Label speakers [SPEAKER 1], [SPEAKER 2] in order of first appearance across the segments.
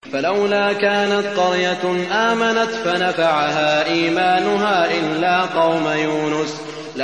[SPEAKER 1] فلولا كانت قرية آمنت فنفعها إيمانها إلا قوم يونس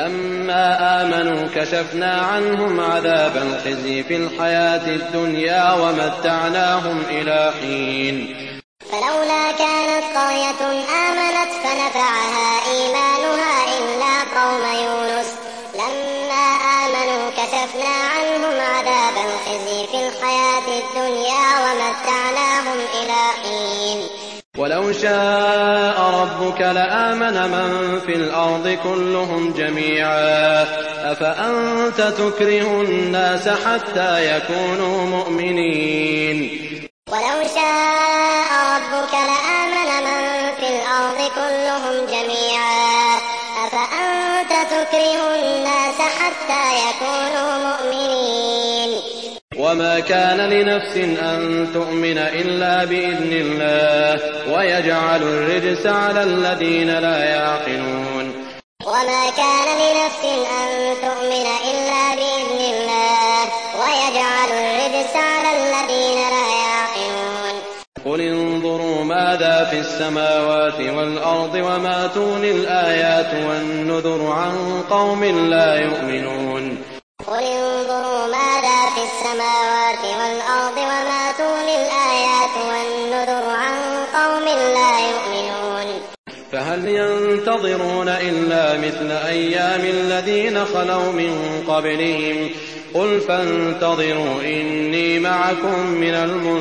[SPEAKER 1] لما آمنوا كشفنا عنهم عذاب الخزي في الحياة الدنيا ومتعناهم إلى حين.
[SPEAKER 2] فلولا كانت قرية آمنت فنفعها إيمانها إلا قوم يونس لما آمنوا كشفنا عنهم عذاب الخزي في الحياة الدنيا ومتعناهم إلى حين.
[SPEAKER 1] ولو شاء ربك لآمن من في الأرض كلهم جميعا أفأنت تكره الناس حتى يكونوا مؤمنين.
[SPEAKER 2] ولو شاء ربك لآمن من في الأرض كلهم جميعا أفأنت تكره الناس حتى يكونوا مؤمنين.
[SPEAKER 1] وما كان لنفس أن تؤمن إلا بإذن الله ويجعل الرجس على الذين لا يعقلون.
[SPEAKER 2] وما كان لنفس أن تؤمن إلا بإذن الله ويجعل الرجس على الذين لا يعقلون.
[SPEAKER 1] قل انظروا ماذا في السماوات والأرض وما تغني الآيات والنذر عن قوم لا يؤمنون.
[SPEAKER 2] قل انظروا ماذا في السماوات والأرض وما تغني الآيات والنذر عن قوم لا يؤمنون.
[SPEAKER 1] فهل ينتظرون إلا مثل أيام الذين خلوا من قبلهم قل فانتظروا إني معكم من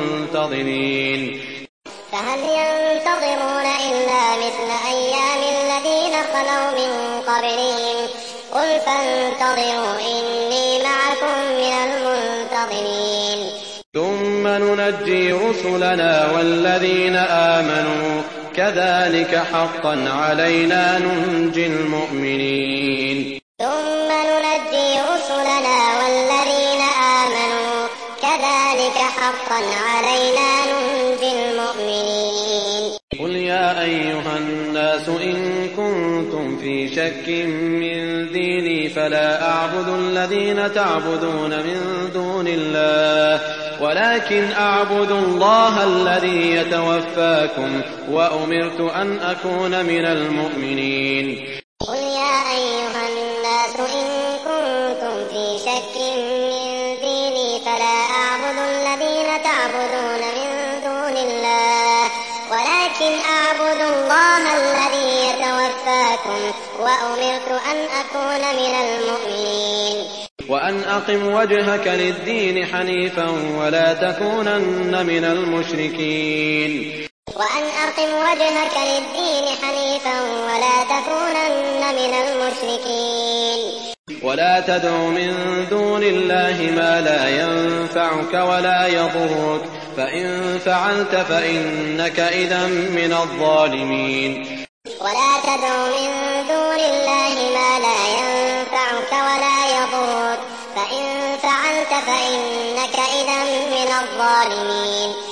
[SPEAKER 1] المنتظرين.
[SPEAKER 2] فهل ينتظرون إلا مثل أيام الذين خلوا من قبلهم قل فانتظروا إني معكم من المنتظرين.
[SPEAKER 1] ثم ننجي رسلنا والذين آمنوا كذلك حقا علينا ننجي المؤمنين.
[SPEAKER 2] ثم ننجي رسلنا والذين آمنوا كذلك حقا علينا ننجي المؤمنين.
[SPEAKER 1] قل يا أيها الناس إن كنتم في شك من ديني فلا أعبد الذين تعبدون من دون الله ولكن أعبد الله الذي يتوفاكم وأمرت أن أكون من المؤمنين.
[SPEAKER 2] قل يا أيها الناس إن كنتم في شك من ديني فلا أعبد الذين تعبدون من دون الله ولكن أعبد الله الذي يتوفاكم وأمرت أن أكون من المؤمنين.
[SPEAKER 1] وأن أقم وجهك للدين حنيفا ولا تكونن من المشركين.
[SPEAKER 2] وأن أقم وجهك للدين حنيفا ولا تكونن من المشركين.
[SPEAKER 1] ولا تدع من دون الله ما لا ينفعك ولا يضرك فإن فعلت فإنك إذا من الظالمين.
[SPEAKER 2] ولا تدع من دون الله ما لا ينفعك ولا يضرك فإن فعلت فإنك إذا من الظالمين.